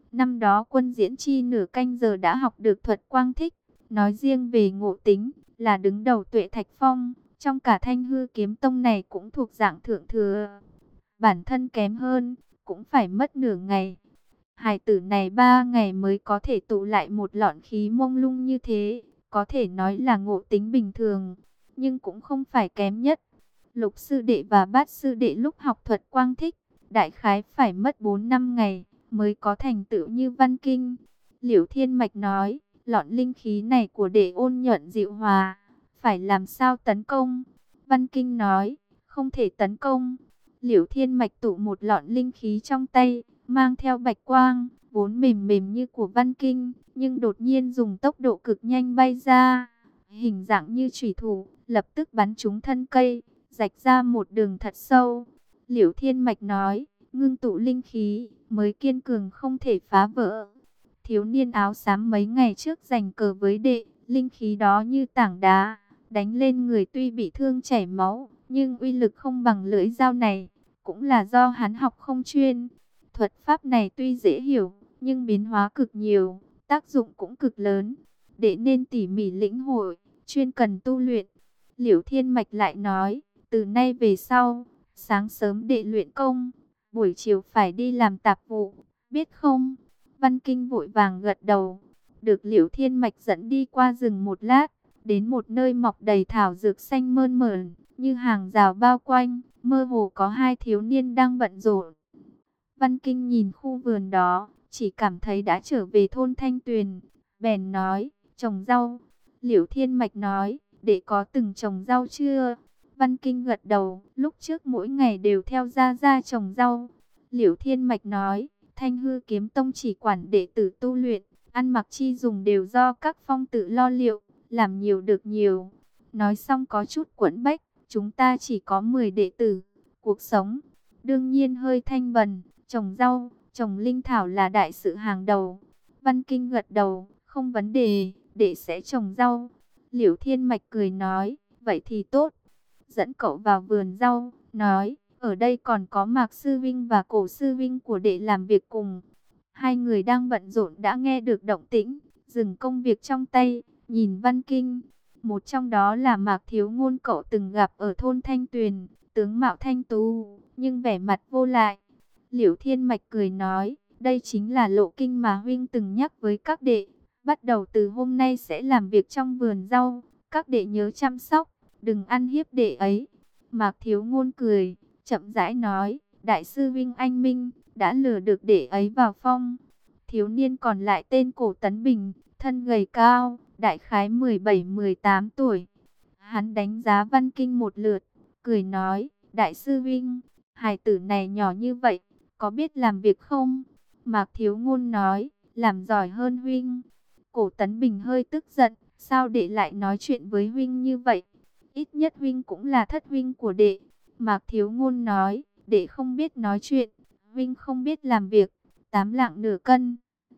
Năm đó Quân Diễn Chi nửa canh giờ đã học được thuật quang thích. Nói riêng về ngộ tính, là đứng đầu Tuệ Thạch Phong. Trong cả Thanh Hư Kiếm Tông này cũng thuộc dạng thượng thừa. Bản thân kém hơn, cũng phải mất nửa ngày. Hài tử này ba ngày mới có thể tụ lại một lọn khí mông lung như thế. Có thể nói là ngộ tính bình thường, nhưng cũng không phải kém nhất. Lục sư đệ và bát sư đệ lúc học thuật quang thích, đại khái phải mất bốn năm ngày mới có thành tựu như Văn Kinh. Liễu Thiên Mạch nói, lọn linh khí này của đệ ôn nhuận dịu hòa, phải làm sao tấn công? Văn Kinh nói, không thể tấn công. Liễu Thiên Mạch tụ một lọn linh khí trong tay, mang theo bạch quang, vốn mềm mềm như của Văn Kinh, nhưng đột nhiên dùng tốc độ cực nhanh bay ra, hình dạng như chủy thủ, lập tức bắn trúng thân cây, rạch ra một đường thật sâu. Liễu Thiên Mạch nói, ngưng tụ linh khí mới kiên cường, không thể phá vỡ. Thiếu niên áo xám mấy ngày trước giành cờ với đệ, linh khí đó như tảng đá, đánh lên người tuy bị thương chảy máu, nhưng uy lực không bằng lưỡi dao này, cũng là do hắn học không chuyên. Thuật pháp này tuy dễ hiểu, nhưng biến hóa cực nhiều, tác dụng cũng cực lớn. Đệ nên tỉ mỉ lĩnh hội, chuyên cần tu luyện. Liễu Thiên Mạch lại nói, từ nay về sau, sáng sớm đệ luyện công, buổi chiều phải đi làm tạp vụ, biết không? Văn Kinh vội vàng gật đầu. Được Liễu Thiên Mạch dẫn đi qua rừng một lát, đến một nơi mọc đầy thảo dược xanh mơn mởn, như hàng rào bao quanh, mơ hồ có hai thiếu niên đang bận rộn. Văn Kinh nhìn khu vườn đó, chỉ cảm thấy đã trở về thôn Thanh Tuyền, bèn nói, trồng rau. Liễu Thiên Mạch nói, đệ có từng trồng rau chưa? Văn Kinh gật đầu, lúc trước mỗi ngày đều theo gia gia trồng rau. Liễu Thiên Mạch nói, Thanh Hư Kiếm Tông chỉ quản đệ tử tu luyện, ăn mặc chi dùng đều do các phong tự lo liệu, làm nhiều được nhiều. Nói xong có chút quẫn bách, chúng ta chỉ có mười đệ tử, cuộc sống đương nhiên hơi thanh bần, trồng rau, trồng linh thảo là đại sự hàng đầu. Văn Kinh gật đầu, không vấn đề, đệ sẽ trồng rau. Liễu Thiên Mạch cười nói, vậy thì tốt. Dẫn cậu vào vườn rau, nói, ở đây còn có Mạc Sư Vinh và Cổ Sư Vinh của đệ làm việc cùng. Hai người đang bận rộn đã nghe được động tĩnh, dừng công việc trong tay, nhìn Văn Kinh. Một trong đó là Mạc Thiếu Ngôn cậu từng gặp ở thôn Thanh Tuyền, tướng mạo thanh tú, nhưng vẻ mặt vô lại. Liễu Thiên Mạch cười nói, đây chính là lộ kinh mà huynh từng nhắc với các đệ. Bắt đầu từ hôm nay sẽ làm việc trong vườn rau, các đệ nhớ chăm sóc, đừng ăn hiếp đệ ấy. Mạc Thiếu Ngôn cười, chậm rãi nói, đại sư Vinh anh minh, đã lừa được đệ ấy vào phong. Thiếu niên còn lại tên Cổ Tấn Bình, thân gầy cao, đại khái mười bảy mười tám tuổi. Hắn đánh giá Văn Kinh một lượt, cười nói, đại sư Vinh, hài tử này nhỏ như vậy, có biết làm việc không? Mạc Thiếu Ngôn nói, làm giỏi hơn huynh. Cổ Tấn Bình hơi tức giận, sao đệ lại nói chuyện với huynh như vậy? Ít nhất huynh cũng là thất huynh của đệ. Mạc Thiếu Ngôn nói, đệ không biết nói chuyện, huynh không biết làm việc, tám lạng nửa cân.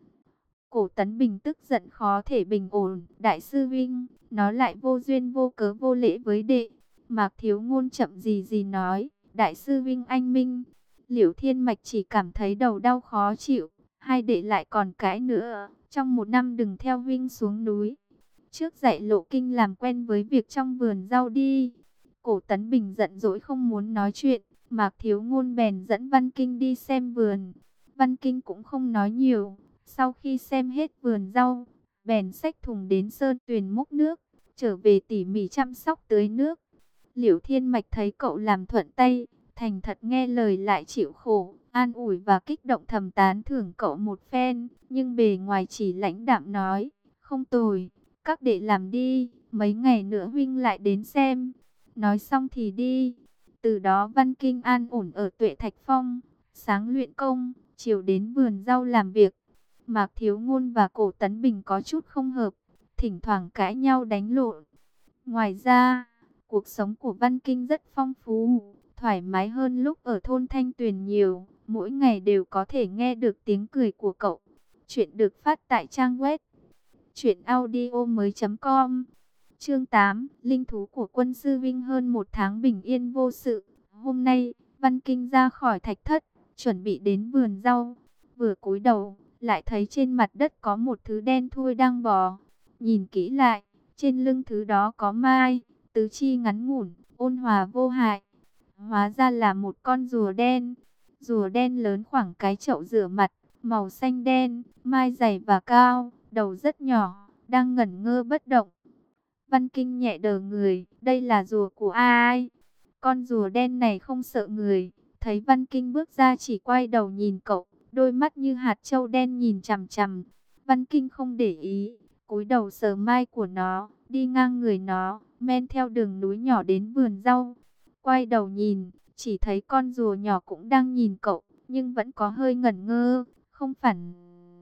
Cổ Tấn Bình tức giận khó thể bình ổn, đại sư huynh, nó lại vô duyên vô cớ vô lễ với đệ. Mạc Thiếu Ngôn chậm gì gì nói, đại sư huynh anh minh. Liễu Thiên Mạch chỉ cảm thấy đầu đau khó chịu, hai đệ lại còn cãi nữa, trong một năm đừng theo huynh xuống núi. Trước dạy Lộ Kinh làm quen với việc trong vườn rau đi. Cổ Tấn Bình giận dỗi không muốn nói chuyện, Mạc Thiếu Ngôn bèn dẫn Văn Kinh đi xem vườn. Văn Kinh cũng không nói nhiều, sau khi xem hết vườn rau, bèn xách thùng đến sơn tuyền múc nước, trở về tỉ mỉ chăm sóc tưới nước. Liễu Thiên Mạch thấy cậu làm thuận tay, thành thật nghe lời lại chịu khổ, an ủi và kích động thầm tán thưởng cậu một phen, nhưng bề ngoài chỉ lãnh đạm nói, không tồi, các đệ làm đi, mấy ngày nữa huynh lại đến xem. Nói xong thì đi. Từ đó Văn Kinh an ổn ở Tuệ Thạch Phong, sáng luyện công, chiều đến vườn rau làm việc. Mạc Thiếu Ngôn và Cổ Tấn Bình có chút không hợp, thỉnh thoảng cãi nhau đánh lộn. Ngoài ra, cuộc sống của Văn Kinh rất phong phú, thoải mái hơn lúc ở thôn Thanh Tuyền nhiều, mỗi ngày đều có thể nghe được tiếng cười của cậu. Chuyện được phát tại trang web truyện audio mới chấm com. Chương tám, linh thú của Quân Sư Vinh. Hơn một tháng bình yên vô sự, hôm nay Văn Kinh ra khỏi thạch thất, chuẩn bị đến vườn rau. Vừa cúi đầu, lại thấy trên mặt đất có một thứ đen thui đang bò. Nhìn kỹ lại, trên lưng thứ đó có mai, tứ chi ngắn ngủn, ôn hòa vô hại. Hóa ra là một con rùa đen. Rùa đen lớn khoảng cái chậu rửa mặt, màu xanh đen, mai dày và cao, đầu rất nhỏ, đang ngẩn ngơ bất động. Văn Kinh nhẹ đờ người, đây là rùa của ai? Con rùa đen này không sợ người, thấy Văn Kinh bước ra chỉ quay đầu nhìn cậu, đôi mắt như hạt châu đen nhìn chằm chằm. Văn Kinh không để ý, cúi đầu sờ mai của nó, đi ngang người nó, men theo đường núi nhỏ đến vườn rau. Quay đầu nhìn, chỉ thấy con rùa nhỏ cũng đang nhìn cậu, nhưng vẫn có hơi ngẩn ngơ, không phản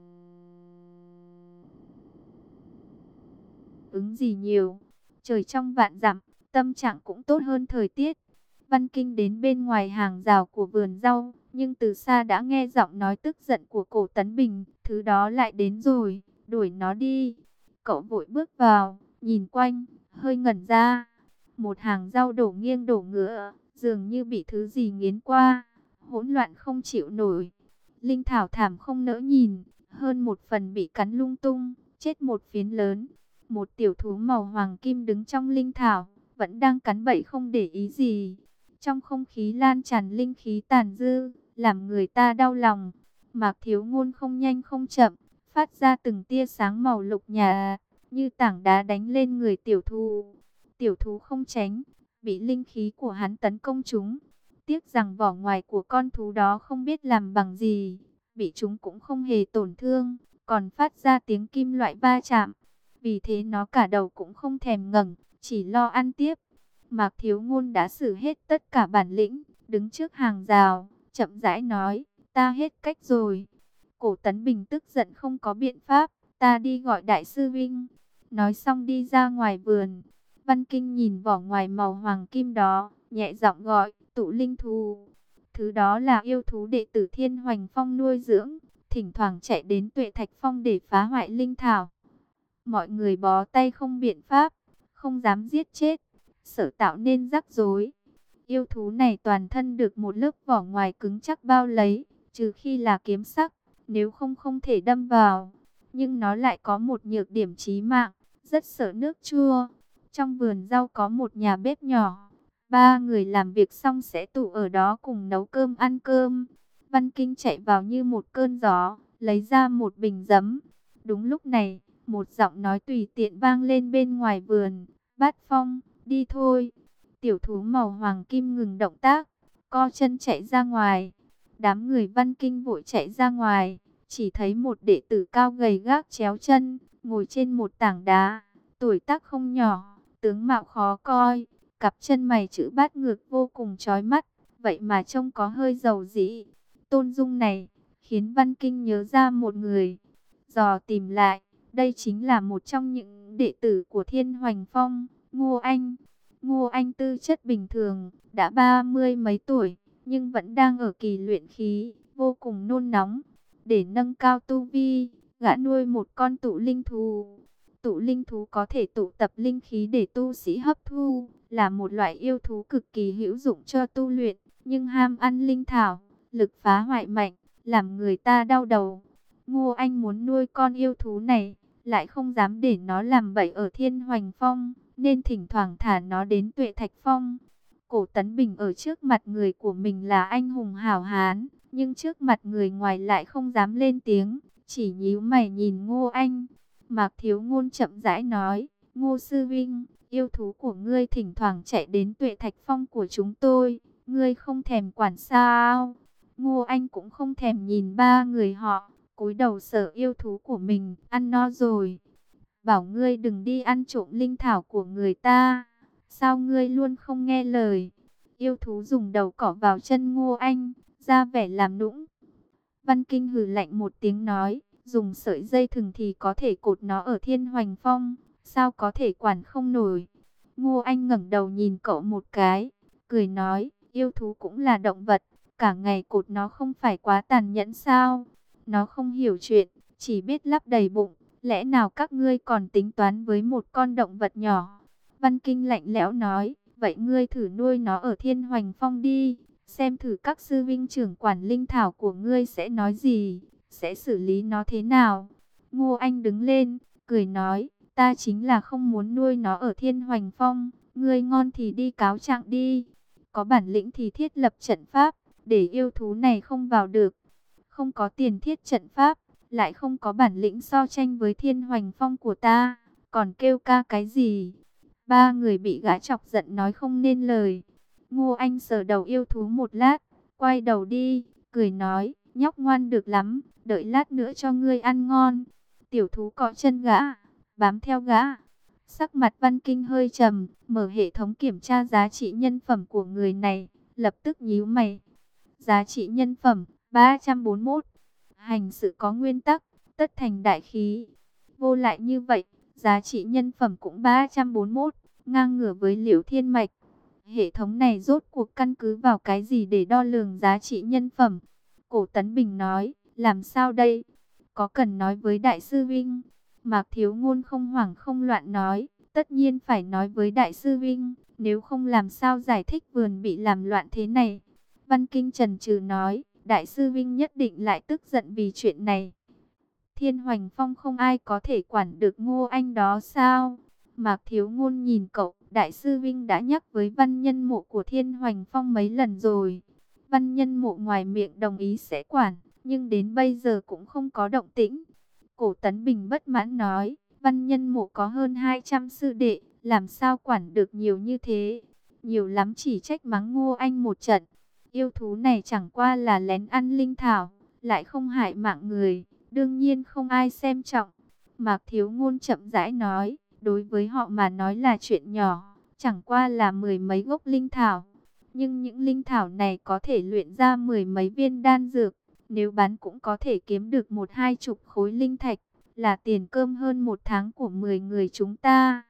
ứng gì nhiều. Trời trong vạn dặm, tâm trạng cũng tốt hơn thời tiết. Văn Kinh đến bên ngoài hàng rào của vườn rau, nhưng từ xa đã nghe giọng nói tức giận của Cổ Tấn Bình, thứ đó lại đến rồi, đuổi nó đi. Cậu vội bước vào, nhìn quanh, hơi ngẩn ra. Một hàng rau đổ nghiêng đổ ngửa, dường như bị thứ gì nghiến qua, hỗn loạn không chịu nổi. Linh thảo thảm không nỡ nhìn, hơn một phần bị cắn lung tung, chết một phiến lớn. Một tiểu thú màu hoàng kim đứng trong linh thảo, vẫn đang cắn bậy không để ý gì. Trong không khí lan tràn linh khí tàn dư, làm người ta đau lòng. Mạc Thiếu Ngôn không nhanh không chậm, phát ra từng tia sáng màu lục nhạt, như tảng đá đánh lên người tiểu thú. Tiểu thú không tránh, bị linh khí của hắn tấn công chúng. Tiếc rằng vỏ ngoài của con thú đó không biết làm bằng gì, bị chúng cũng không hề tổn thương, còn phát ra tiếng kim loại va chạm. Vì thế nó cả đầu cũng không thèm ngẩng, chỉ lo ăn tiếp. Mạc Thiếu Ngôn đã sử hết tất cả bản lĩnh, đứng trước hàng rào, chậm rãi nói, ta hết cách rồi. Cổ Tấn Bình tức giận không có biện pháp, ta đi gọi đại sư Vinh. Nói xong đi ra ngoài vườn. Văn Kinh nhìn vỏ ngoài màu hoàng kim đó, nhẹ giọng gọi, tụ linh thú. Thứ đó là yêu thú đệ tử Thiên Hoành Phong nuôi dưỡng, thỉnh thoảng chạy đến Tuệ Thạch Phong để phá hoại linh thảo. Mọi người bó tay không biện pháp, không dám giết chết, sợ tạo nên rắc rối. Yêu thú này toàn thân được một lớp vỏ ngoài cứng chắc bao lấy, trừ khi là kiếm sắc, nếu không không thể đâm vào. Nhưng nó lại có một nhược điểm chí mạng, rất sợ nước chua. Trong vườn rau có một nhà bếp nhỏ, ba người làm việc xong sẽ tụ ở đó cùng nấu cơm ăn cơm. Văn Kinh chạy vào như một cơn gió, lấy ra một bình giấm. Đúng lúc này, một giọng nói tùy tiện vang lên bên ngoài vườn, Bát Phong, đi thôi. Tiểu thú màu hoàng kim ngừng động tác, co chân chạy ra ngoài. Đám người Văn Kinh vội chạy ra ngoài, chỉ thấy một đệ tử cao gầy gác chéo chân, ngồi trên một tảng đá, tuổi tác không nhỏ, tướng mạo khó coi, cặp chân mày chữ bát ngược vô cùng chói mắt, vậy mà trông có hơi dầu dĩ. Tôn dung này khiến Văn Kinh nhớ ra một người, dò tìm lại, đây chính là một trong những đệ tử của Thiên Hoành Phong, Ngô Anh. Ngô Anh tư chất bình thường, đã ba mươi mấy tuổi, nhưng vẫn đang ở kỳ luyện khí, vô cùng nôn nóng. Để nâng cao tu vi, gã nuôi một con tụ linh thú. Tụ linh thú có thể tụ tập linh khí để tu sĩ hấp thu, là một loại yêu thú cực kỳ hữu dụng cho tu luyện, nhưng ham ăn linh thảo, lực phá hoại mạnh, làm người ta đau đầu. Ngô Anh muốn nuôi con yêu thú này, lại không dám để nó làm bậy ở Thiên Hoành Phong, nên thỉnh thoảng thả nó đến Tuệ Thạch Phong. Cổ Tấn Bình ở trước mặt người của mình là anh hùng hảo hán, nhưng trước mặt người ngoài lại không dám lên tiếng, chỉ nhíu mày nhìn Ngô Anh. Mạc Thiếu Ngôn chậm rãi nói, Ngô Sư Vinh, yêu thú của ngươi thỉnh thoảng chạy đến Tuệ Thạch Phong của chúng tôi, ngươi không thèm quản sao? Ngô Anh cũng không thèm nhìn ba người họ, cúi đầu sợ yêu thú của mình, ăn no rồi. Bảo ngươi đừng đi ăn trộm linh thảo của người ta, sao ngươi luôn không nghe lời? Yêu thú dùng đầu cỏ vào chân Ngô Anh, ra vẻ làm nũng. Văn Kinh hừ lạnh một tiếng nói, dùng sợi dây thừng thì có thể cột nó ở Thiên Hoành Phong, sao có thể quản không nổi? Ngô Anh ngẩng đầu nhìn cậu một cái, cười nói, yêu thú cũng là động vật, cả ngày cột nó không phải quá tàn nhẫn sao? Nó không hiểu chuyện, chỉ biết lắp đầy bụng, lẽ nào các ngươi còn tính toán với một con động vật nhỏ? Văn Kinh lạnh lẽo nói, vậy ngươi thử nuôi nó ở Thiên Hoành Phong đi, xem thử các sư vinh trưởng quản linh thảo của ngươi sẽ nói gì. sẽ xử lý nó thế nào? Ngô Anh đứng lên, cười nói, ta chính là không muốn nuôi nó ở Thiên Hoành Phong, ngươi ngon thì đi cáo trạng đi. Có bản lĩnh thì thiết lập trận pháp, để yêu thú này không vào được. Không có tiền thiết trận pháp, lại không có bản lĩnh so tranh với Thiên Hoành Phong của ta, còn kêu ca cái gì? Ba người bị gã chọc giận nói không nên lời. Ngô Anh sờ đầu yêu thú một lát, quay đầu đi, cười nói, nhóc ngoan được lắm, đợi lát nữa cho ngươi ăn ngon. Tiểu thú cọ chân gã, bám theo gã. Sắc mặt Văn Kinh hơi trầm, mở hệ thống kiểm tra giá trị nhân phẩm của người này, lập tức nhíu mày. Giá trị nhân phẩm ba trăm bốn mươi mốt. Hành sự có nguyên tắc, tất thành đại khí. Vô lại như vậy, giá trị nhân phẩm cũng ba trăm bốn mươi mốt, ngang ngửa với Liễu Thiên Mạch. Hệ thống này rốt cuộc căn cứ vào cái gì để đo lường giá trị nhân phẩm? Cổ Tấn Bình nói, làm sao đây? Có cần nói với Đại sư Vinh? Mạc Thiếu Ngôn không hoảng không loạn nói, tất nhiên phải nói với Đại sư Vinh, nếu không làm sao giải thích vườn bị làm loạn thế này. Văn Kinh chần chừ nói, Đại sư Vinh nhất định lại tức giận vì chuyện này. Thiên Hoành Phong không ai có thể quản được Ngô Anh đó sao? Mạc Thiếu Ngôn nhìn cậu, Đại sư Vinh đã nhắc với Văn Nhân Mộ của Thiên Hoành Phong mấy lần rồi. Văn Nhân Mộ ngoài miệng đồng ý sẽ quản, nhưng đến bây giờ cũng không có động tĩnh. Cổ Tấn Bình bất mãn nói, Văn Nhân Mộ có hơn hai trăm sư đệ, làm sao quản được nhiều như thế? Nhiều lắm chỉ trách mắng Ngô Anh một trận. Yêu thú này chẳng qua là lén ăn linh thảo, lại không hại mạng người, đương nhiên không ai xem trọng. Mạc Thiếu Ngôn chậm rãi nói, đối với họ mà nói là chuyện nhỏ, chẳng qua là mười mấy gốc linh thảo. Nhưng những linh thảo này có thể luyện ra mười mấy viên đan dược, nếu bán cũng có thể kiếm được một hai chục khối linh thạch, là tiền cơm hơn một tháng của mười người chúng ta.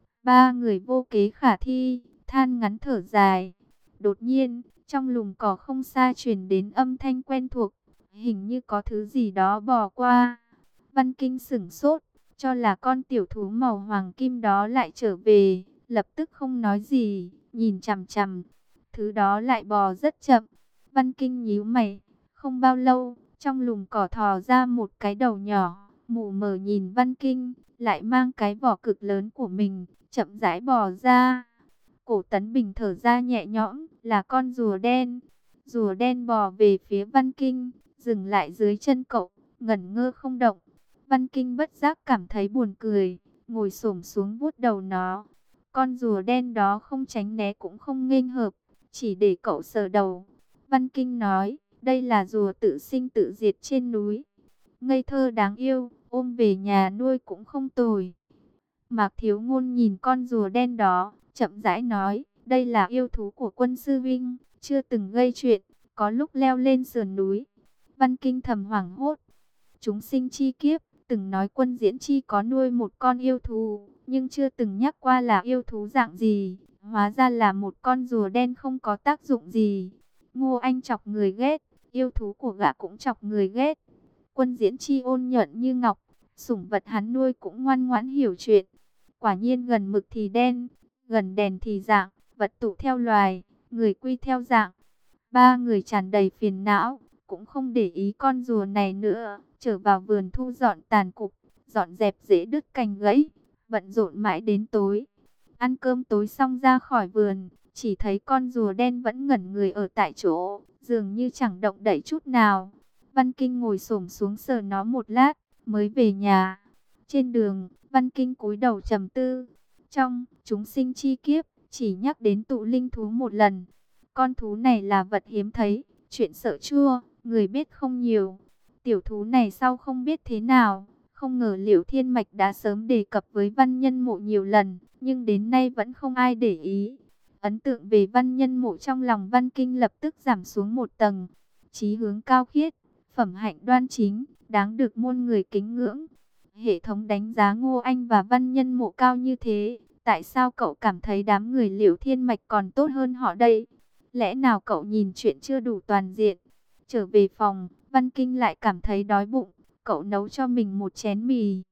Ba người vô kế khả thi, than ngắn thở dài. Đột nhiên, trong lùm cỏ không xa truyền đến âm thanh quen thuộc, hình như có thứ gì đó bò qua. Văn Kinh sửng sốt, cho là con tiểu thú màu hoàng kim đó lại trở về, lập tức không nói gì, nhìn chằm chằm. Thứ đó lại bò rất chậm. Văn Kinh nhíu mày, không bao lâu, trong lùm cỏ thò ra một cái đầu nhỏ, mù mờ nhìn Văn Kinh, lại mang cái vỏ cực lớn của mình, chậm rãi bò ra. Cổ Tấn Bình thở ra nhẹ nhõm, là con rùa đen. Rùa đen bò về phía Văn Kinh, dừng lại dưới chân cậu, ngẩn ngơ không động. Văn Kinh bất giác cảm thấy buồn cười, ngồi xổm xuống vuốt đầu nó. Con rùa đen đó không tránh né cũng không nghênh hợp, chỉ để cậu sờ đầu. Văn Kinh nói, đây là rùa tự sinh tự diệt trên núi. Ngây thơ đáng yêu, ôm về nhà nuôi cũng không tồi. Mạc Thiếu Ngôn nhìn con rùa đen đó, chậm rãi nói, đây là yêu thú của quân sư Vinh, chưa từng gây chuyện, có lúc leo lên sườn núi. Văn Kinh thầm hoảng hốt. Chúng sinh chi kiếp, từng nói Quân Diễn Chi có nuôi một con yêu thú, nhưng chưa từng nhắc qua là yêu thú dạng gì. Hóa ra là một con rùa đen không có tác dụng gì. Ngô Anh chọc người ghét, yêu thú của gã cũng chọc người ghét. Quân Diễn Chi ôn nhuận như ngọc, sủng vật hắn nuôi cũng ngoan ngoãn hiểu chuyện. Quả nhiên gần mực thì đen, gần đèn thì dạng, vật tụ theo loài, người quy theo dạng. Ba người tràn đầy phiền não, cũng không để ý con rùa này nữa, trở vào vườn thu dọn tàn cục, dọn dẹp rễ đứt cành gãy, bận rộn mãi đến tối. Ăn cơm tối xong ra khỏi vườn, chỉ thấy con rùa đen vẫn ngẩn người ở tại chỗ, dường như chẳng động đậy chút nào. Văn Kinh ngồi xổm xuống sờ nó một lát, mới về nhà. Trên đường, Văn Kinh cúi đầu trầm tư. Trong chúng sinh chi kiếp, chỉ nhắc đến tụ linh thú một lần. Con thú này là vật hiếm thấy, chuyện sợ chua, người biết không nhiều. Tiểu thú này sau không biết thế nào, không ngờ Liễu Thiên Mạch đã sớm đề cập với Văn Nhân Mộ nhiều lần, nhưng đến nay vẫn không ai để ý. Ấn tượng về Văn Nhân Mộ trong lòng Văn Kinh lập tức giảm xuống một tầng. Chí hướng cao khiết, phẩm hạnh đoan chính, đáng được muôn người kính ngưỡng. Hệ thống đánh giá Ngô Anh và Văn Nhân Mộ cao như thế, tại sao cậu cảm thấy đám người Liễu Thiên Mạch còn tốt hơn họ đây? Lẽ nào cậu nhìn chuyện chưa đủ toàn diện? Trở về phòng, Văn Kinh lại cảm thấy đói bụng, cậu nấu cho mình một chén mì,